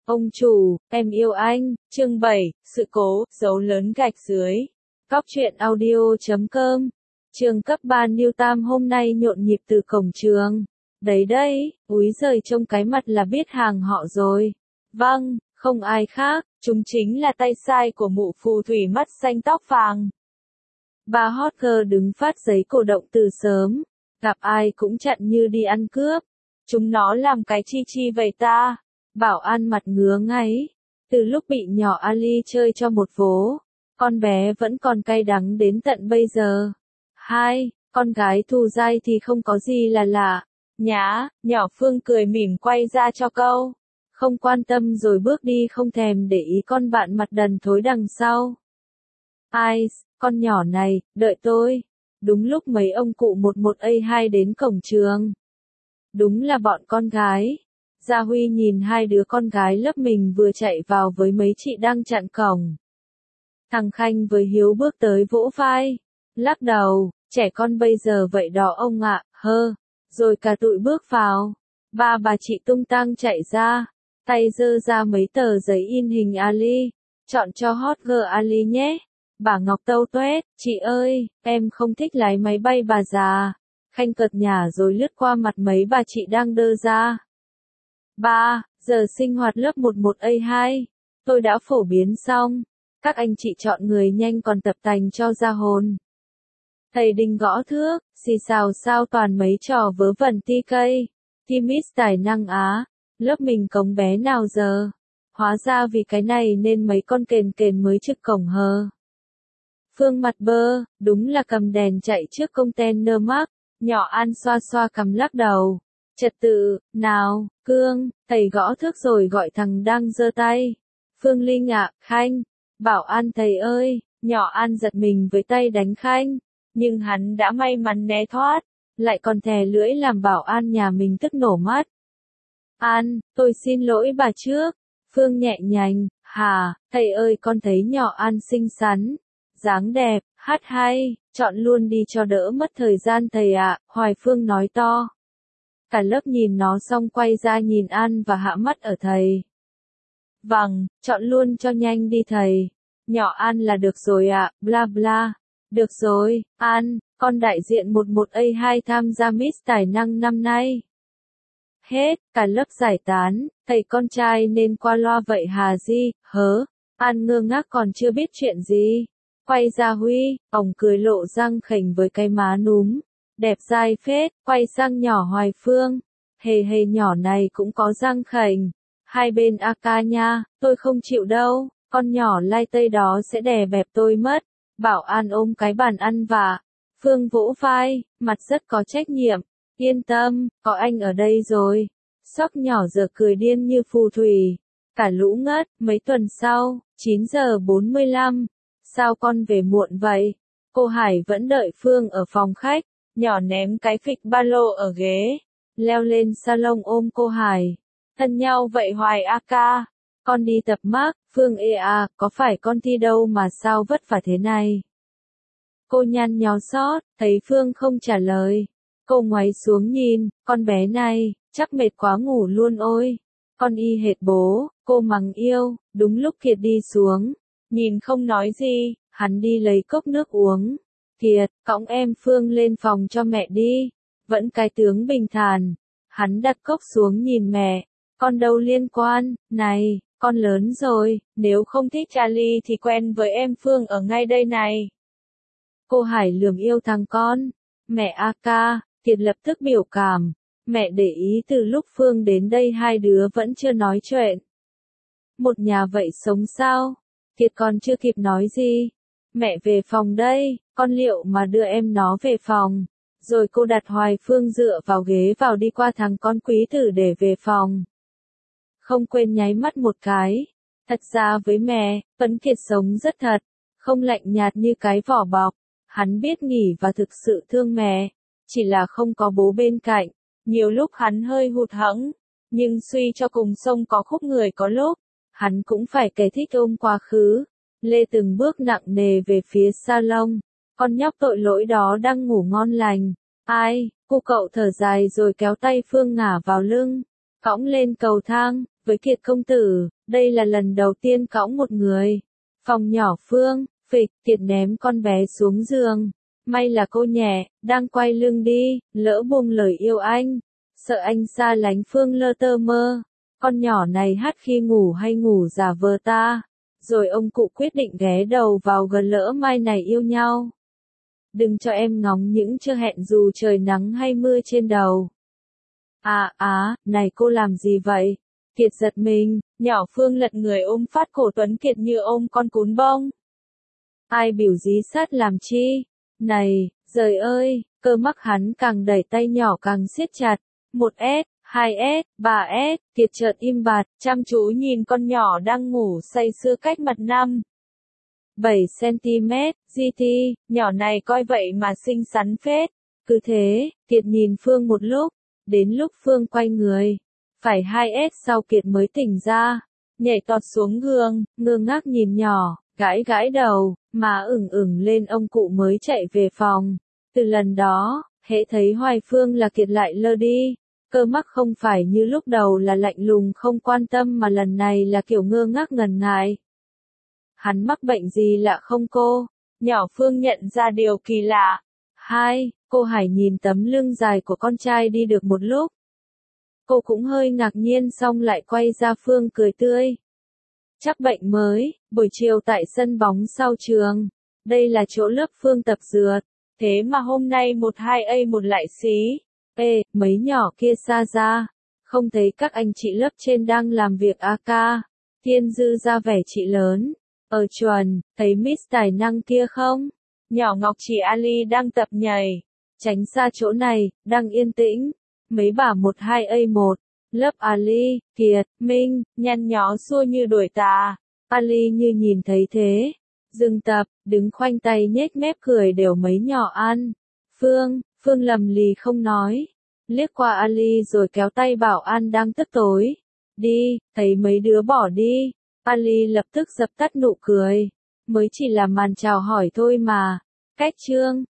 Ông chủ, em yêu anh, chương 7, sự cố, dấu lớn gạch dưới. Góc truyện audio.com. Trường cấp 3 Newtam hôm nay nhộn nhịp từ cổng trường. Đấy đây, úi giời trông cái mặt là biết hàng họ rồi. Vâng, không ai khác, chúng chính là tay sai của mụ phù thủy mắt xanh tóc vàng. Bà hot girl đứng phát giấy cổ động từ sớm, gặp ai cũng chặn như đi ăn cướp. Chúng nó làm cái chi vậy ta? Bảo An mặt ngứa ngáy. Từ lúc bị nhỏ Ali chơi cho một vố, con bé vẫn còn cay đắng đến tận bây giờ. Hai, con gái thù dai thì không có gì là lạ. Nhá, nhỏ Phương cười mỉm quay ra cho câu. Không quan tâm rồi bước đi không thèm để ý con bạn mặt đần thối đằng sau. Ai, con nhỏ này, đợi tôi. Đúng lúc mấy ông cụ 11A2 đến cổng trường. Đúng là bọn con gái. Gia Huy nhìn hai đứa con gái lớp mình vừa chạy vào với mấy chị đang chặn cổng. Thằng Khanh với Hiếu bước tới vỗ vai, lắc đầu, trẻ con bây giờ vậy đó ông ạ, hơ. Rồi cả tụi bước vào. Bà chị tung tăng chạy ra, tay giơ ra mấy tờ giấy in hình Ali. Chọn cho hot girl Ali nhé. Bà Ngọc tâu tuét, chị ơi, em không thích lái máy bay bà già. Khanh cợt nhả rồi lướt qua mặt mấy bà chị đang đơ ra. 3. Giờ sinh hoạt lớp 11A2. Tôi đã phổ biến xong. Các anh chị chọn người nhanh còn tập tành cho ra hồn. Thầy Đinh gõ thước, xì xào sao toàn mấy trò vớ vẩn ti cây. Thi Miss tài năng Á. Lớp mình cống bé nào giờ. Hóa ra vì cái này nên mấy con kền mới trực cổng hờ. Phương mặt bơ, đúng là cầm đèn chạy trước container mắc. Nhỏ An xoa xoa cằm lắc đầu. Trật tự, nào, Cương, thầy gõ thước rồi gọi thằng đang giơ tay. Phương Linh ạ, Khanh, Bảo An thầy ơi, nhỏ An giật mình với tay đánh Khanh, nhưng hắn đã may mắn né thoát, lại còn thè lưỡi làm Bảo An nhà mình tức nổ mắt. An, tôi xin lỗi bà trước. Phương nhẹ nhàng, hà, thầy ơi con thấy nhỏ An xinh xắn, dáng đẹp, hát hay, chọn luôn đi cho đỡ mất thời gian thầy ạ, Hoài Phương nói to. Cả lớp nhìn nó xong quay ra nhìn An và hạ mắt ở thầy. Vâng, chọn luôn cho nhanh đi thầy. Nhỏ An là được rồi ạ, bla bla. Được rồi, An, con đại diện 11A2 tham gia Miss tài năng năm nay. Hết, cả lớp giải tán, thầy con trai nên qua loa vậy hà gì, hớ. An ngơ ngác còn chưa biết chuyện gì. Quay ra Huy, ông cười lộ răng khểnh với cái má núm. Đẹp dai phết, quay sang nhỏ Hoài Phương. Hề nhỏ này cũng có răng khểnh. Hai bên AK nha, tôi không chịu đâu, con nhỏ lai tây đó sẽ đè bẹp tôi mất. Bảo An ôm cái bàn ăn vạ. Phương vỗ vai, mặt rất có trách nhiệm. Yên tâm, có anh ở đây rồi. Sóc nhỏ giờ cười điên như phù thủy. Cả lũ ngất, mấy tuần sau, 9:45. Sao con về muộn vậy? Cô Hải vẫn đợi Phương ở phòng khách. Nhỏ ném cái phịch ba lô ở ghế, leo lên salon ôm cô Hải. Thân nhau vậy Hoài a ca. Con đi tập mác, Phương ê à, có phải con thi đâu mà sao vất vả thế này? Cô nhăn nhó xót, thấy Phương không trả lời. Cô ngoáy xuống nhìn, con bé này, chắc mệt quá ngủ luôn ôi. Con y hệt bố, cô mắng yêu, đúng lúc Kiệt đi xuống. Nhìn không nói gì, hắn đi lấy cốc nước uống. Kiệt, cõng em Phương lên phòng cho mẹ đi. Vẫn cái tướng bình thản. Hắn đặt cốc xuống nhìn mẹ. Con đâu liên quan, này, con lớn rồi, nếu không thích Charlie thì quen với em Phương ở ngay đây này. Cô Hải lườm yêu thằng con. Mẹ a ca, Kiệt lập tức biểu cảm. Mẹ để ý từ lúc Phương đến đây hai đứa vẫn chưa nói chuyện. Một nhà vậy sống sao? Kiệt còn chưa kịp nói gì. Mẹ về phòng đây, con liệu mà đưa em nó về phòng. Rồi cô đặt Hoài Phương dựa vào ghế vào đi qua thằng con quý tử để về phòng. Không quên nháy mắt một cái. Thật ra với mẹ, Tuấn Kiệt sống rất thật, không lạnh nhạt như cái vỏ bọc. Hắn biết nghỉ và thực sự thương mẹ, chỉ là không có bố bên cạnh. Nhiều lúc hắn hơi hụt hẫng, nhưng suy cho cùng sông có khúc người có lúc, hắn cũng phải kể thích ôm quá khứ. Lê từng bước nặng nề về phía salon, con nhóc tội lỗi đó đang ngủ ngon lành. Ai, cô cậu thở dài rồi kéo tay Phương ngả vào lưng, cõng lên cầu thang, với Kiệt công tử, đây là lần đầu tiên cõng một người. Phòng nhỏ Phương, phịch, Kiệt ném con bé xuống giường. May là cô nhẹ, đang quay lưng đi, lỡ buông lời yêu anh. Sợ anh xa lánh Phương lơ tơ mơ. Con nhỏ này hát khi ngủ hay ngủ giả vờ ta. Rồi ông cụ quyết định ghé đầu vào gần lỡ mai này yêu nhau. Đừng cho em ngóng những chưa hẹn dù trời nắng hay mưa trên đầu. Này cô làm gì vậy? Kiệt giật mình, nhỏ Phương lật người ôm phát cổ Tuấn Kiệt như ôm con cún bông. Ai biểu dí sát làm chi? Này, giời ơi, cơ mắc hắn càng đẩy tay nhỏ càng siết chặt. 1S, 2S, 3S, Kiệt chợt im bặt, chăm chú nhìn con nhỏ đang ngủ say sưa cách mặt 7 cm, GT, nhỏ này coi vậy mà xinh xắn phết. Cứ thế, Kiệt nhìn Phương một lúc, đến lúc Phương quay người, phải 2S sau Kiệt mới tỉnh ra, nhảy tọt xuống giường, ngơ ngác nhìn nhỏ, gãi gãi đầu, má ửng ửng lên ông cụ mới chạy về phòng. Từ lần đó, hễ thấy Hoài Phương là Kiệt lại lơ đi. Cơ mắc không phải như lúc đầu là lạnh lùng không quan tâm mà lần này là kiểu ngơ ngác ngần ngại. Hắn mắc bệnh gì lạ không cô? Nhỏ Phương nhận ra điều kỳ lạ. Cô Hải nhìn tấm lưng dài của con trai đi được một lúc. Cô cũng hơi ngạc nhiên xong lại quay ra Phương cười tươi. Chắc bệnh mới, buổi chiều tại sân bóng sau trường. Đây là chỗ lớp Phương tập dượt. Thế mà hôm nay 1-2A một lại xí. Mấy nhỏ kia xa ra. Không thấy các anh chị lớp trên đang làm việc AK. Tiên Dư ra vẻ chị lớn. Chuẩn, thấy Miss tài năng kia không? Nhỏ Ngọc Chỉ Ali đang tập nhảy. Tránh xa chỗ này, đang yên tĩnh. Mấy bà 1-2A1. Lớp Ali, Kiệt, Minh, nhăn nhó xua như đuổi tà. Ali như nhìn thấy thế. Dừng tập, đứng khoanh tay nhếch mép cười đều mấy nhỏ ăn. Phương lầm lì không nói. Liếc qua Ali rồi kéo tay bảo An đang tức tối. Đi, thấy mấy đứa bỏ đi. Ali lập tức dập tắt nụ cười. Mới chỉ là màn chào hỏi thôi mà. Cách chương.